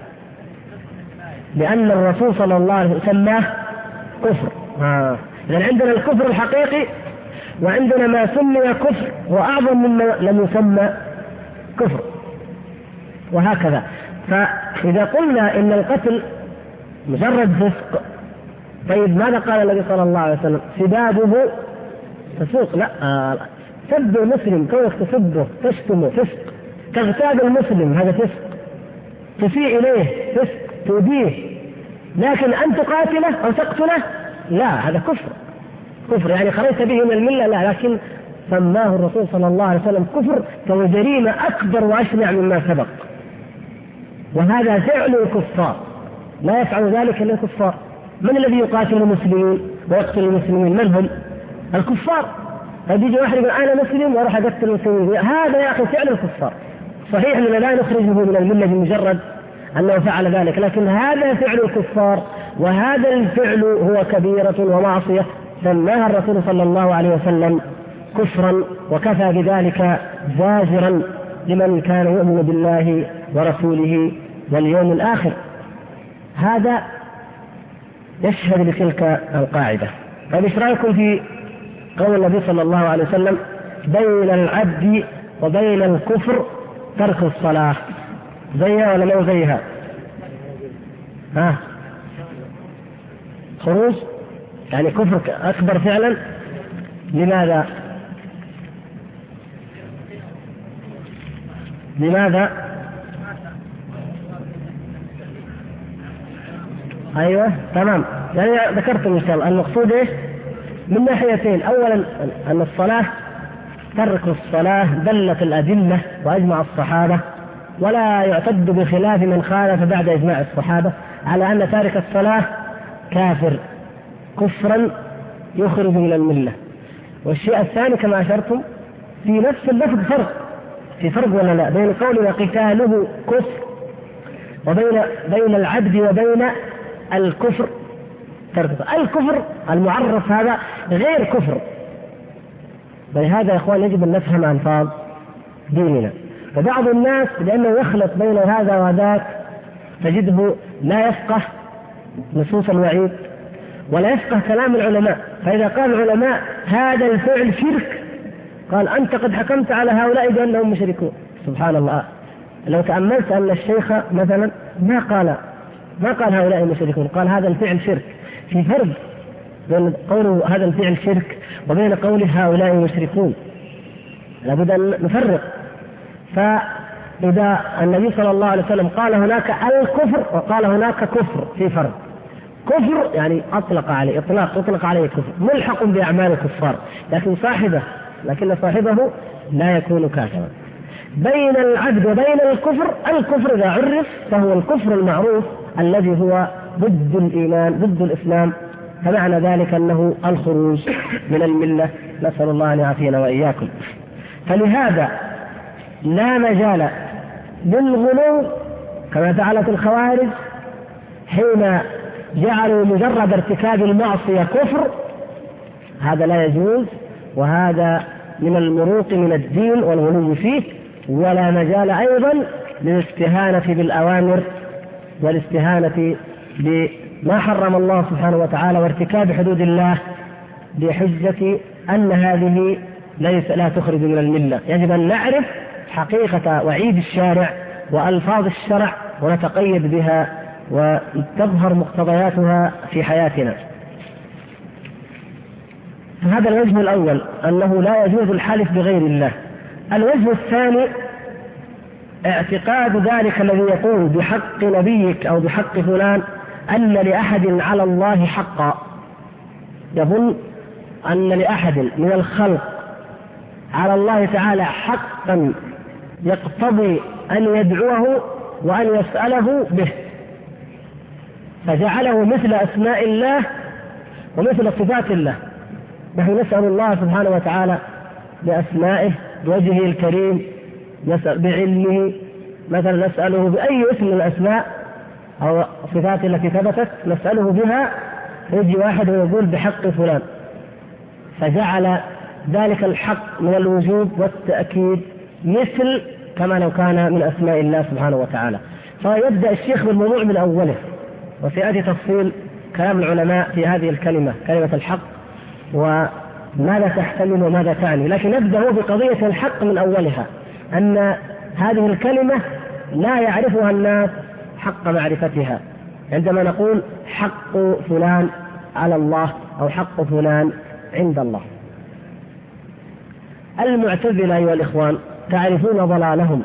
لأن الرسول صلى الله عليه وسلم سماه كفر. إذن عندنا الكفر الحقيقي، وعندنا ما سمي كفر وأعظم مما لم يسمى كفر، وهكذا. فإذا قلنا إن القتل مجرد فسق، طيب ماذا قال النبي صلى الله عليه وسلم؟ سبابه فسوق. لا، سب المسلم كونك تسبه تشتمه فسق، تغتاب المسلم هذا فسق، تسيء إليه فسق، تؤذيه. لكن أن تقاتله أو تقتله لا، هذا كفر يعني خرجت به من الملة. لا، لكن سماه الرسول صلى الله عليه وسلم كفر، فهو جريمة أكبر وأشنع مما سبق. وهذا فعل الكفار، لا يفعل ذلك إلا الكفار. من الذي يقاتل المسلمين ويقتل المسلمين؟ من هم؟ الكفار. فيجي واحد يقول أنا مسلم وأروح أقتل المسلمين، هذا يا أخي فعل الكفار. صحيح أننا لا نخرجه من الملة بمجرد أنه فعل ذلك، لكن هذا فعل الكفار، وهذا الفعل هو كبيرة ومعصية سماها الرسول صلى الله عليه وسلم كفرا، وكفى بذلك زاجرا لمن كان يؤمن بالله ورسوله واليوم الآخر. هذا يشهد لتلك القاعدة. طيب ايش رأيكم في قول النبي صلى الله عليه وسلم: بين العبد وبين الكفر ترك الصلاة؟ زيها ولا لو زيها؟ خروج يعني كفر أكبر فعلا. لماذا؟ أيوة تمام، يعني ذكرتم إن شاء الله. المقصود إيش؟ من ناحيتين. أولا أن الصلاة، ترك الصلاة دلت الأدلة وأجمع الصحابة، ولا يعتد بخلاف من خالف بعد إجماع الصحابة على أن تارك الصلاة كافر كفرا يخرج من الملة. والشيء الثاني كما أشرتم في نفس اللفظ في فرق ولا لا بين قولنا قتاله كفر وبين العبد وبين الكفر ترك الكفر المعرف هذا غير كفر. بهذا يا إخوان يجب أن نفهم ألفاظ ديننا. فبعض الناس لأنه يخلط بين هذا وذاك تجده لا يفقه نصوص الوعيد ولا يفقه كلام العلماء. فإذا قال العلماء هذا الفعل شرك، قال أنت قد حكمت على هؤلاء بأنهم مشركون. سبحان الله، لو تأملت أن الشيخ مثلا ما قال هؤلاء مشركون، قال هذا الفعل شرك. في فرق بين قوله هذا الفعل شرك وبين قوله هؤلاء مشركون، لابد أن نفرق. فإذا النبي صلى الله عليه وسلم قال هناك الكفر وقال هناك كفر، في فرق. كفر يعني أطلق عليه أطلق عليه كفر ملحق بأعمال الكفار، لكن صاحبه لا يكون كافرا. بين العبد وبين الكفر إذا عرف فهو الكفر المعروف الذي هو ضد الإيمان ضد الإسلام، فمعنى ذلك أنه الخروج من الملة، نسأل الله أن يعافينا وإياكم. فلهذا لا مجال للغلو كما فعلت الخوارج حين جعلوا مجرد ارتكاب المعصية كفر، هذا لا يجوز، وهذا من المروق من الدين والغلو فيه. ولا مجال أيضا للاستهانة بالأوامر والاستهانة بما حرم الله سبحانه وتعالى وارتكاب حدود الله بحجة أن هذه لا تخرج من الملة. يجب أن نعرف حقيقة وعيد الشارع وألفاظ الشرع ونتقيد بها وتظهر مقتضياتها في حياتنا. هذا الوجه الأول، أنه لا يجوز الحلف بغير الله. الوجه الثاني اعتقاد ذلك الذي يقول بحق نبيك أو بحق فلان أن لأحد على الله حقا، يظن أن لأحد من الخلق على الله تعالى حقا يقتضي أن يدعوه وأن يسأله به، فجعله مثل أسماء الله ومثل صفات الله. نحن نسأل الله سبحانه وتعالى بأسمائه بوجهه الكريم، نسأل بعلمه، مثلا نسأله بأي اسم من الأسماء أو صفات التي ثبتت نسأله بها، يجي واحد ويقول بحق فلان، فجعل ذلك الحق من الوجوب والتأكيد مثل كما لو كان من أسماء الله سبحانه وتعالى. فيبدأ الشيخ بالموضوع من أوله، وسيأتي تفصيل كلام العلماء في هذه الكلمة، كلمة الحق، وماذا تحتمل وماذا تعني. لكن نبدأ بقضية الحق من أولها، أن هذه الكلمة لا يعرفها الناس حق معرفتها. عندما نقول حق فلان على الله أو حق فلان عند الله، المعتزلة أيها الإخوان تعرفون ضلالهم،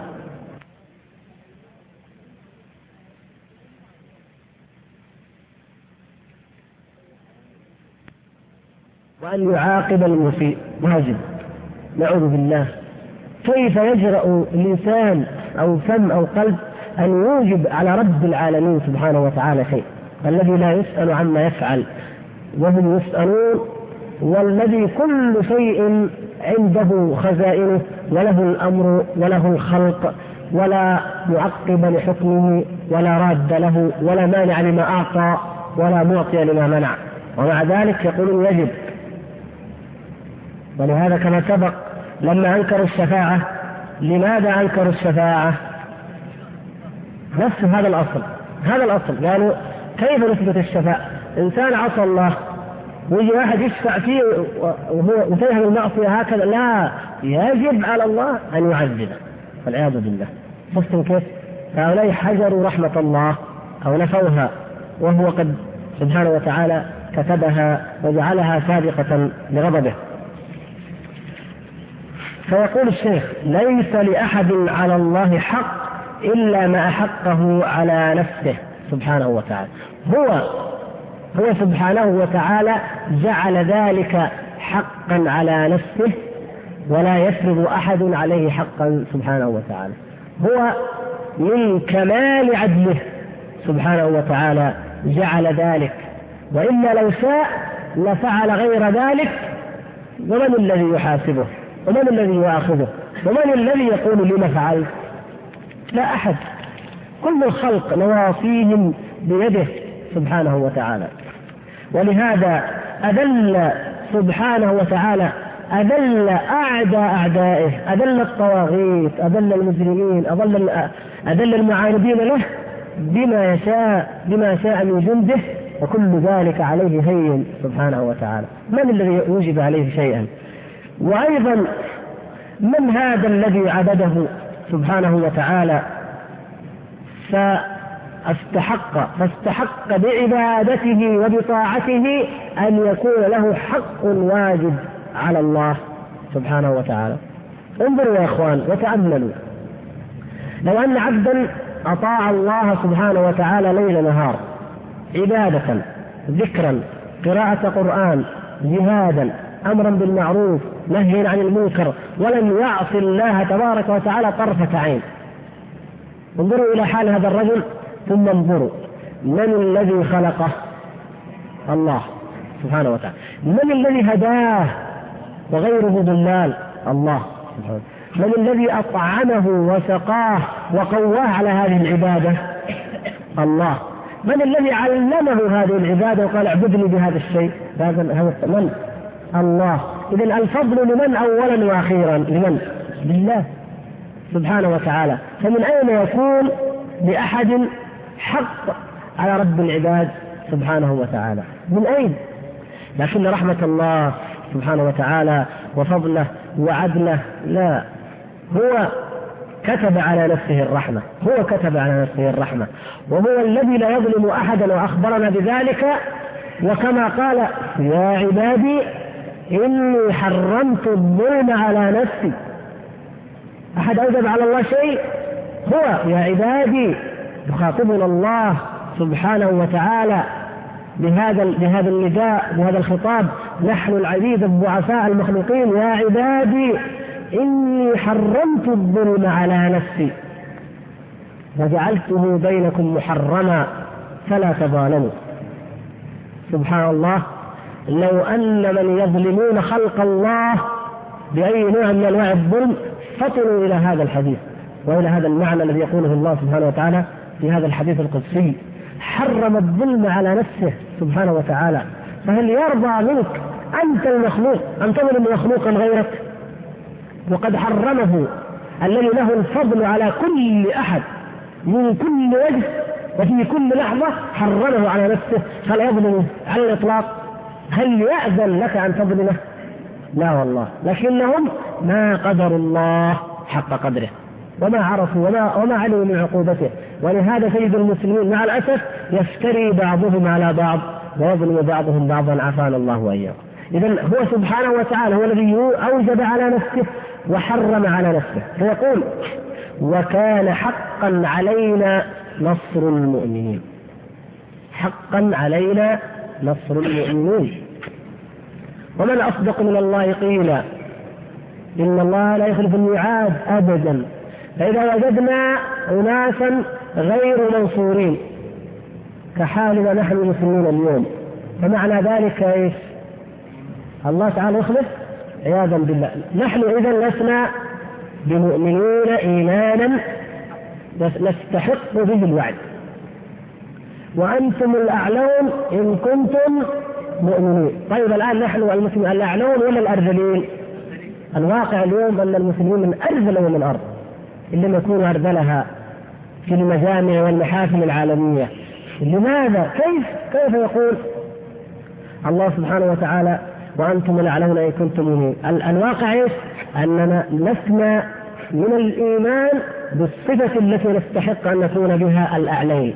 وأن يعاقب المسيء واجب، نعوذ بالله. كيف يجرأ الإنسان أو فم أو قلب أن يوجب على رب العالمين سبحانه وتعالى شيء، الذي لا يسأل عما يفعل وهم يسألون، والذي كل شيء عنده خزائنه وله الأمر وله الخلق، ولا معقب لحكمه ولا راد له ولا مانع لما أعطى ولا معطي لما منع، ومع ذلك يقولون يجب. ولهذا كما سبق لما أنكروا الشفاعة، لماذا أنكروا الشفاعة؟ نفس هذا الأصل، قالوا كيف نثبت الشفاعة؟ إنسان عصى الله ويجي واحد يشفع فيه وفيهم المعصية هكذا، لا، يجب على الله أن يعذبه والعياذ بالله. شفتم كيف؟ فهؤلاء حجروا رحمة الله أو نفوها، وهو قد سبحانه وتعالى كتبها وجعلها سابقة لغضبه. فيقول الشيخ: ليس لأحد على الله حق إلا ما أحقه على نفسه سبحانه وتعالى. هو سبحانه وتعالى جعل ذلك حقا على نفسه، ولا يفرض أحد عليه حقا سبحانه وتعالى. هو من كمال عدله سبحانه وتعالى جعل ذلك، وإلا لو شاء لفعل غير ذلك. ومن الذي يحاسبه؟ ومن الذي يؤاخذه؟ ومن الذي يقول لما فعلت؟ لا أحد. كل الخلق نواصيهم بيده سبحانه وتعالى. ولهذا أذل سبحانه وتعالى، أذل أعدائه، أذل الطواغيت، أذل المجرمين، أذل المعاندين له بما شاء من جنده، وكل ذلك عليه هين سبحانه وتعالى. من الذي يوجب عليه شيئا؟ وأيضا من هذا الذي عبده سبحانه وتعالى فاستحق بعبادته وبطاعته أن يكون له حق واجب على الله سبحانه وتعالى. انظروا يا أخوان وتأملوا، لو أن عبدا أطاع الله سبحانه وتعالى ليل نهار عبادة، ذكرا، قراءة قرآن، جهادا، أمرا بالمعروف، نهيا عن المنكر، ولم يعص الله تبارك وتعالى طرفة عين. انظروا إلى حال هذا الرجل ثم انظروا من الذي خلقه؟ الله سبحانه وتعالى. من الذي هداه وغيره ضلال؟ الله سبحانه. من الذي أطعمه وسقاه وقواه على هذه العبادة؟ الله. من الذي علمه هذه العبادة وقال اعبدني بهذا الشيء؟ من؟ الله. إذن الفضل لمن أولا وأخيرا؟ لمن؟ لله سبحانه وتعالى. فمن أين يكون لأحد حق على رب العباد سبحانه وتعالى؟ من أين؟ لكن رحمة الله سبحانه وتعالى وفضله وعدله لا، هو كتب على نفسه الرحمة، هو كتب على نفسه الرحمة، وهو الذي لا يظلم أحدا وأخبرنا بذلك. وكما قال يا عبادي إني حرمت الظلم على نفسي، أحد أوجب على الله شيء؟ هو يا عبادي. يخاطبنا الله سبحانه وتعالى بهذا النداء، بهذا الخطاب، نحن العبيد الضعفاء المخلوقين، يا عبادي إني حرمت الظلم على نفسي وجعلته بينكم محرما فلا تظالموا. سبحان الله، لو أن من يظلمون خلق الله بأي نوع من أنواع الظلم فطنوا إلى هذا الحديث وإلى هذا المعنى الذي يقوله الله سبحانه وتعالى في هذا الحديث القدسي، حرم الظلم على نفسه سبحانه وتعالى. فهل يرضى منك أنت المخلوق أن تظلم مخلوقا غيرك؟ وقد حرمه الذي له الفضل على كل أحد من كل وجه وفي كل لحظة، حرمه على نفسه فلا يظلمه على الإطلاق. هل يأذن لك أن تظلمه؟ لا والله. لكنهم ما قدروا الله حق قدره وما عرفوا وما علموا من عقوبته. ولهذا تجد المسلمين مع الأسف يفتري بعضهم على بعض ويظلم بعضهم بعضا، عافانا الله وإياكم. إذن هو سبحانه وتعالى هو الذي أوجب على نفسه وحرم على نفسه. فيقول وكان حقا علينا نصر المؤمنين. حقا علينا نصر المؤمنين. ومن أصدق من الله قيلا إن الله لا يخلف الميعاد أبدا. فإذا وجدنا أناسا غير منصورين كحالنا نحن المسلمين اليوم، فمعنى ذلك إيش؟ الله تعالى يخلف عياذا بالله. نحن إذن لسنا بمؤمنين إيمانا نستحق به الوعد، وأنتم الأعلون إن كنتم مؤمنين. طيب الآن نحن المسلمين الأعلون ولا الأرذلين؟ الواقع اليوم أن المسلمين من أرذل من الأرض، إنما يكونوا أرذلها في المجامع والمحافل العالمية. لماذا؟ كيف يقول الله سبحانه وتعالى وأنتم الأعلون إن كنتم مؤمنين؟ الواقع إيش؟ أننا لسنا من الإيمان بالصفة التي نستحق أن نكون بها الأعلين.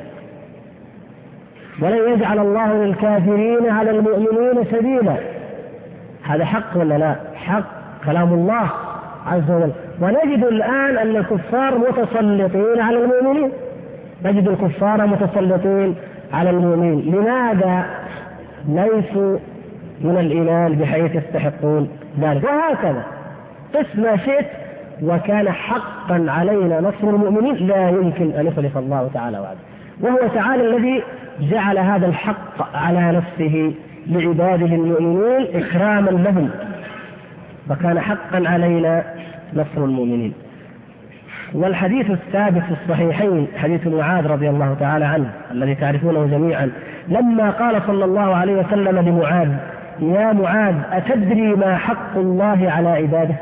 ولن يجعل الله للكافرين على المؤمنين سبيلا. هذا حق ولا لا؟ حق، كلام الله عز وجل. ونجد الآن أن الكفار متسلطين على المؤمنين، نجد الكفار متسلطين على المؤمنين. لماذا؟ ليسوا من الإيمان بحيث يستحقون ذلك. وهكذا قس ما شئت. وكان حقا علينا نصر المؤمنين، لا يمكن أن يخلف الله تعالى وعده. وهو تعالى الذي جعل هذا الحق على نفسه لعباده المؤمنين إكراما لهم. وكان حقا علينا نصر المؤمنين. والحديث الثابت في الصحيحين حديث معاذ رضي الله تعالى عنه الذي تعرفونه جميعا، لما قال صلى الله عليه وسلم لمعاذ يا معاذ أتدري ما حق الله على عباده؟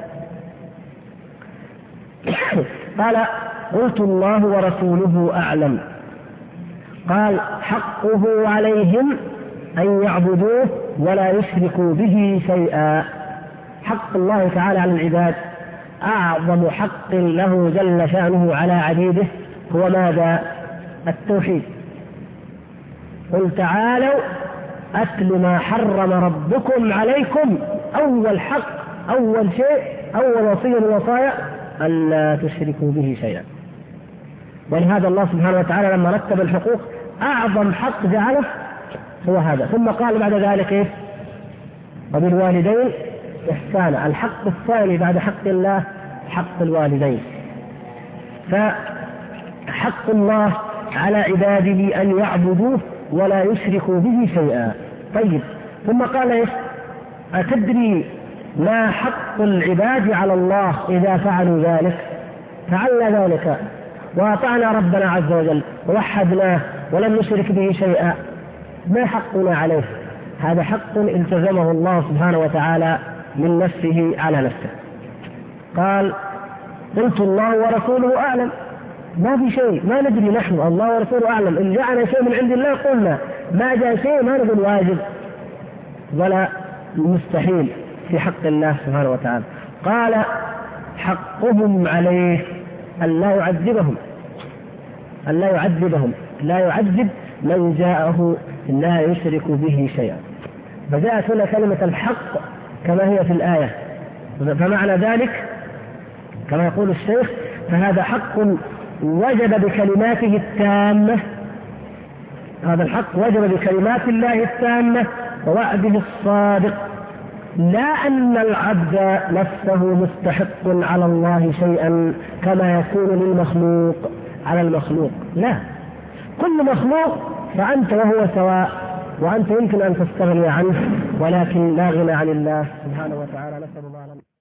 قال قلت الله ورسوله أعلم. قال حقه عليهم أن يعبدوه ولا يشركوا به شيئا. حق الله تعالى على العباد أعظم حق له جل شأنه على عبيده هو ماذا؟ التوحيد. قل تعالوا أتل ما حرم ربكم عليكم. أول حق، أول شيء، أول وصية من الوصايا ألا تشركوا به شيئا. ولهذا الله سبحانه وتعالى لما رتب الحقوق أعظم حق جعله هو هذا، ثم قال بعد ذلك إيه؟ وبالوالدين إحسانا. الحق الثاني بعد حق الله حق الوالدين. فحق الله على عباده أن يعبدوه ولا يشركوا به شيئا. طيب، ثم قال إيه؟ أتدري ما حق العباد على الله إذا فعلوا ذلك؟ فعلنا ذلك وأطعنا ربنا عز وجل ووحدناه ولم نشرك به شيئا، ما حقنا عليه؟ هذا حق التزمه الله سبحانه وتعالى من نفسه على نفسه. قال قلت الله ورسوله أعلم. ما في شيء، ما ندري نحن، الله ورسوله أعلم. إن جاءنا شيء من عند الله قلنا، ما جاء شيء ما نقول واجب ولا مستحيل في حق الله سبحانه وتعالى. قال حقهم عليه أن لا يعذبهم، أن لا يعذبهم، لا يعذب من جاءه لا يشرك به شيئا. فجاءت هنا كلمة الحق كما هي في الآية، فمعنى ذلك كما يقول الشيخ فهذا حق وجب بكلماته التامة، هذا الحق وجب بكلمات الله التامة ووعده الصادق، لا أن العبد نفسه مستحق على الله شيئا كما يكون للمخلوق على المخلوق، لا، كل مخلوق فأنت وهو سواء، وأنت يمكن أن تستغني عنه ولكن لا غنى عن الله سبحانه وتعالى. نسأل الله